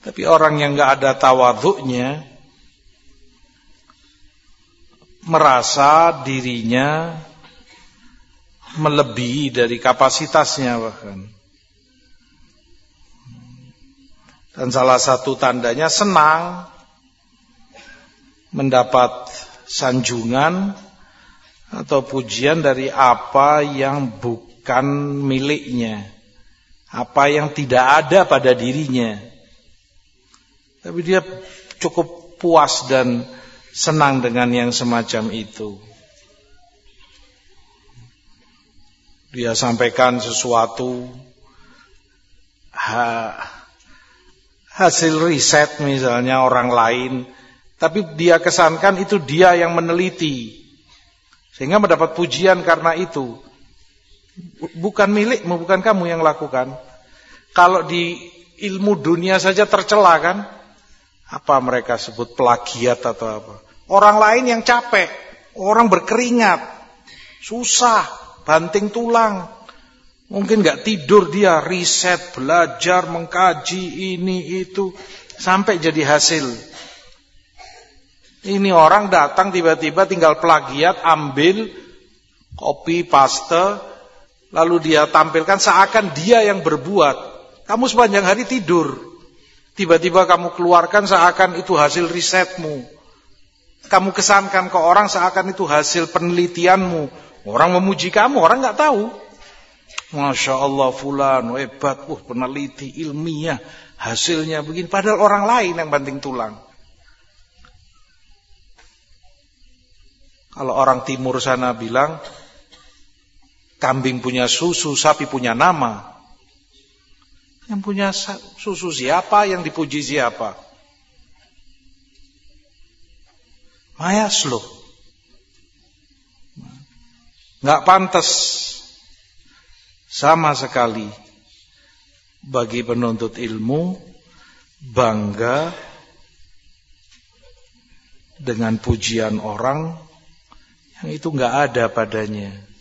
Tapi orang yang nggak ada tawadhu'nya, merasa dirinya melebihi dari kapasitasnya bahkan. Dan salah satu tandanya senang mendapat sanjungan atau pujian dari apa yang bukan miliknya, apa yang tidak ada pada dirinya. Tapi dia cukup puas dan senang dengan yang semacam itu. Dia sampaikan sesuatu hasil riset misalnya orang lain, tapi dia kesankan itu dia yang meneliti, sehingga mendapat pujian karena itu. Bukan milikmu, bukan kamu yang lakukan. Kalau di ilmu dunia saja tercela kan, apa mereka sebut plagiat atau apa. Orang lain yang capek, orang berkeringat, susah, banting tulang, mungkin gak tidur dia, riset, belajar, mengkaji ini itu, sampai jadi hasil. Ini orang datang tiba-tiba tinggal plagiat, ambil, copy, paste, lalu dia tampilkan seakan dia yang berbuat. Kamu sepanjang hari tidur, tiba-tiba kamu keluarkan seakan itu hasil risetmu. Kamu kesankan ke orang seakan itu hasil penelitianmu. Orang memuji kamu, orang gak tahu. Masya Allah fulan, hebat, peneliti ilmiah, hasilnya begini. Padahal orang lain yang banting tulang. Kalau orang timur sana bilang, kambing punya susu, sapi punya nama. Yang punya susu siapa, yang dipuji siapa? Mayasluh. Nggak pantas sama sekali bagi penuntut ilmu bangga dengan pujian orang yang itu nggak ada padanya.